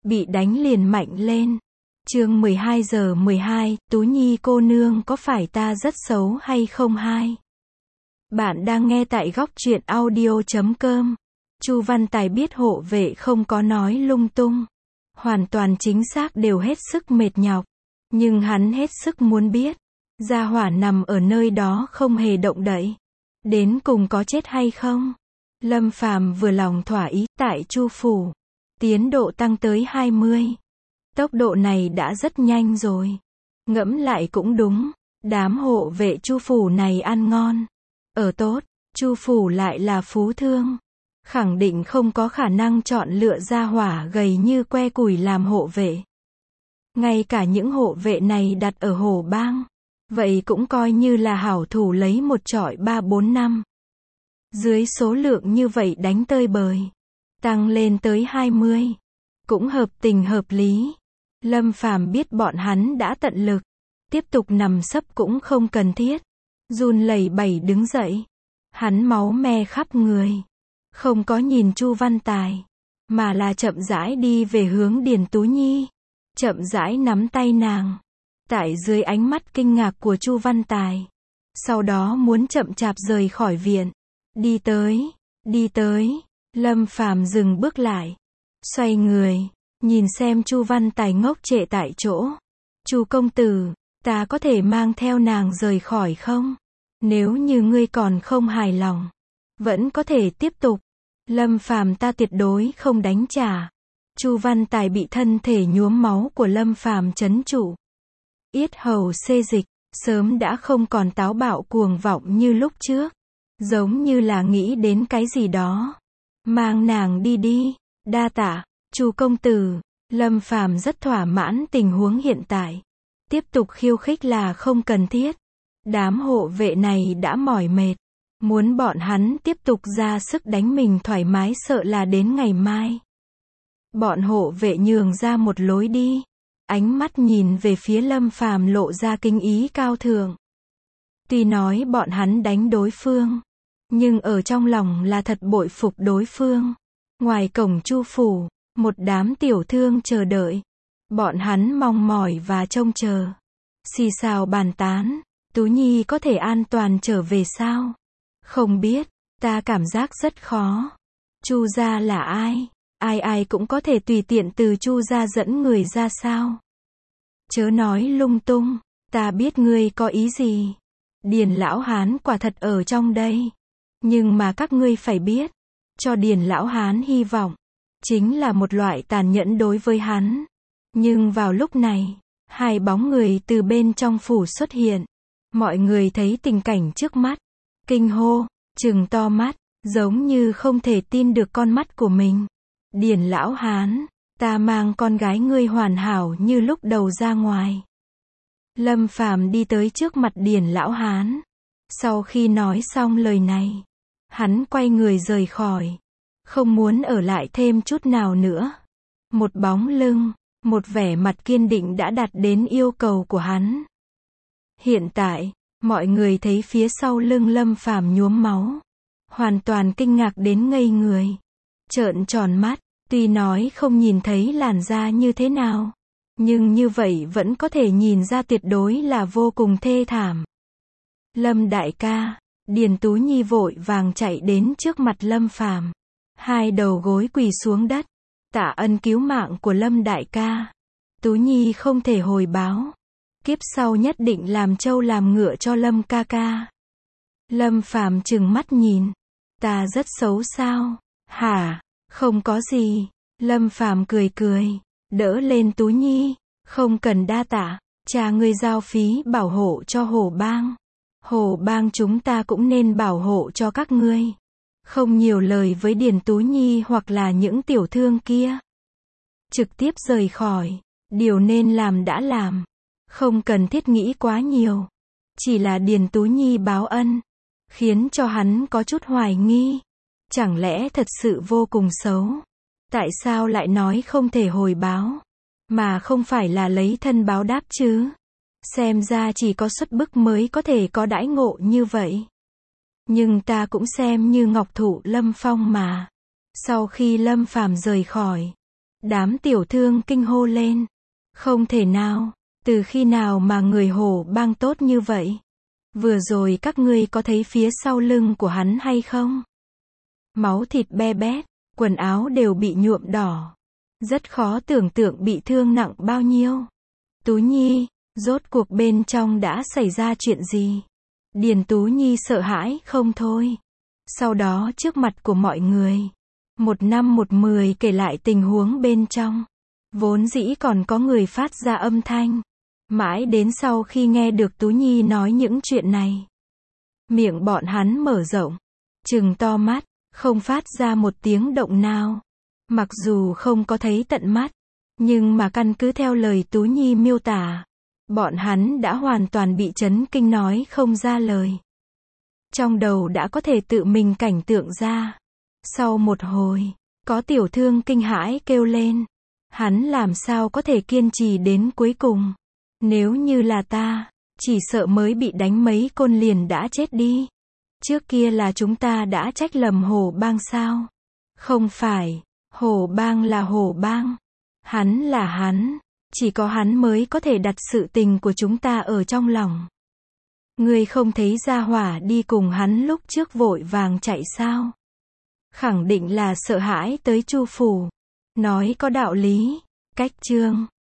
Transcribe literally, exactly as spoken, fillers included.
bị đánh liền mạnh lên. Chương mười hai giờ mười hai, Tú Nhi cô nương có phải ta rất xấu hay không hai? Bạn đang nghe tại góc truyện audio chấm com. Chu Văn Tài biết hộ vệ không có nói lung tung. Hoàn toàn chính xác đều hết sức mệt nhọc. Nhưng hắn hết sức muốn biết. Gia hỏa nằm ở nơi đó không hề động đậy. Đến cùng có chết hay không? Lâm Phàm vừa lòng thỏa ý tại Chu phủ. Tiến độ tăng tới hai mươi. Tốc độ này đã rất nhanh rồi. Ngẫm lại cũng đúng. Đám hộ vệ Chu phủ này ăn ngon. Ở tốt, Chu phủ lại là phú thương. Khẳng định không có khả năng chọn lựa gia hỏa gầy như que củi làm hộ vệ. Ngay cả những hộ vệ này đặt ở Hồ Bang. Vậy cũng coi như là hảo thủ lấy một chọi ba bốn năm. Dưới số lượng như vậy đánh tơi bời. Tăng lên tới hai mươi. Cũng hợp tình hợp lý. Lâm Phàm biết bọn hắn đã tận lực. Tiếp tục nằm sấp cũng không cần thiết. Run lẩy bẩy đứng dậy. Hắn máu me khắp người. Không có nhìn Chu Văn Tài. Mà là chậm rãi đi về hướng Điền Tú Nhi. Chậm rãi nắm tay nàng. Tại dưới ánh mắt kinh ngạc của Chu Văn Tài. Sau đó muốn chậm chạp rời khỏi viện. Đi tới, đi tới. Lâm Phàm dừng bước lại. Xoay người. Nhìn xem Chu Văn Tài ngốc trệ tại chỗ. Chu công tử, ta có thể mang theo nàng rời khỏi không? Nếu như ngươi còn không hài lòng. Vẫn có thể tiếp tục. Lâm Phàm ta tuyệt đối không đánh trả. Chu Văn Tài bị thân thể nhuốm máu của Lâm Phàm trấn trụ. Yết hầu xê dịch, sớm đã không còn táo bạo cuồng vọng như lúc trước. Giống như là nghĩ đến cái gì đó. Mang nàng đi đi, đa tạ, Chu công tử. Lâm Phàm rất thỏa mãn tình huống hiện tại. Tiếp tục khiêu khích là không cần thiết. Đám hộ vệ này đã mỏi mệt. Muốn bọn hắn tiếp tục ra sức đánh mình thoải mái sợ là đến ngày mai. Bọn hộ vệ nhường ra một lối đi. Ánh mắt nhìn về phía Lâm Phàm lộ ra kinh ý cao thượng. Tuy nói bọn hắn đánh đối phương. Nhưng ở trong lòng là thật bội phục đối phương. Ngoài cổng Chu phủ, một đám tiểu thương chờ đợi. Bọn hắn mong mỏi và trông chờ. Xì xào bàn tán. Tú Nhi có thể an toàn trở về sao? Không biết, ta cảm giác rất khó. Chu gia là ai? Ai ai cũng có thể tùy tiện từ Chu gia dẫn người ra sao? Chớ nói lung tung, ta biết ngươi có ý gì. Điền lão hán quả thật ở trong đây. Nhưng mà các ngươi phải biết, cho Điền lão hán hy vọng, chính là một loại tàn nhẫn đối với hắn. Nhưng vào lúc này, hai bóng người từ bên trong phủ xuất hiện. Mọi người thấy tình cảnh trước mắt. Kinh hô, trừng to mắt, giống như không thể tin được con mắt của mình. Điền lão hán, ta mang con gái ngươi hoàn hảo như lúc đầu ra ngoài. Lâm Phàm đi tới trước mặt Điền lão hán. Sau khi nói xong lời này, hắn quay người rời khỏi. Không muốn ở lại thêm chút nào nữa. Một bóng lưng, một vẻ mặt kiên định đã đạt đến yêu cầu của hắn. Hiện tại, mọi người thấy phía sau lưng Lâm Phàm nhuốm máu. Hoàn toàn kinh ngạc đến ngây người. Trợn tròn mắt, tuy nói không nhìn thấy làn da như thế nào. Nhưng như vậy vẫn có thể nhìn ra tuyệt đối là vô cùng thê thảm. Lâm đại ca, Điền Tú Nhi vội vàng chạy đến trước mặt Lâm Phàm. Hai đầu gối quỳ xuống đất. Tạ ân cứu mạng của Lâm đại ca. Tú Nhi không thể hồi báo. Kiếp sau nhất định làm trâu làm ngựa cho Lâm ca ca. Lâm Phàm trừng mắt nhìn. Ta rất xấu sao? Hả? Không có gì. Lâm Phàm cười cười. Đỡ lên Tú Nhi. Không cần đa tạ. Cha ngươi giao phí bảo hộ cho Hồ Bang. Hồ Bang chúng ta cũng nên bảo hộ cho các ngươi. Không nhiều lời với Điền Tú Nhi hoặc là những tiểu thương kia. Trực tiếp rời khỏi. Điều nên làm đã làm. Không cần thiết nghĩ quá nhiều. Chỉ là Điền Tú Nhi báo ân. Khiến cho hắn có chút hoài nghi. Chẳng lẽ thật sự vô cùng xấu? Tại sao lại nói không thể hồi báo? Mà không phải là lấy thân báo đáp chứ? Xem ra chỉ có xuất bức mới có thể có đãi ngộ như vậy. Nhưng ta cũng xem như ngọc thụ lâm phong mà. Sau khi Lâm Phàm rời khỏi, Đám tiểu thương kinh hô lên. Không thể nào, từ khi nào mà người hổ bang tốt như vậy? Vừa rồi các ngươi có thấy phía sau lưng của hắn hay không? Máu thịt be bét, quần áo đều bị nhuộm đỏ. Rất khó tưởng tượng bị thương nặng bao nhiêu. Tú Nhi, rốt cuộc bên trong đã xảy ra chuyện gì? Điền Tú Nhi sợ hãi không thôi. Sau đó trước mặt của mọi người, một năm một mười kể lại tình huống bên trong. Vốn dĩ còn có người phát ra âm thanh. Mãi đến sau khi nghe được Tú Nhi nói những chuyện này, miệng bọn hắn mở rộng, trừng to mắt, không phát ra một tiếng động nào. Mặc dù không có thấy tận mắt, nhưng mà căn cứ theo lời Tú Nhi miêu tả, bọn hắn đã hoàn toàn bị chấn kinh nói không ra lời. Trong đầu đã có thể tự mình cảnh tượng ra. Sau một hồi, có tiểu thương kinh hãi kêu lên. Hắn làm sao có thể kiên trì đến cuối cùng? Nếu như là ta, chỉ sợ mới bị đánh mấy côn liền đã chết đi. Trước kia là chúng ta đã trách lầm hổ bang sao? Không phải, hổ bang là hổ bang. Hắn là hắn, chỉ có hắn mới có thể đặt sự tình của chúng ta ở trong lòng. Ngươi không thấy gia hỏa đi cùng hắn lúc trước vội vàng chạy sao? Khẳng định là sợ hãi tới Chu phủ. Nói có đạo lý. Cách chương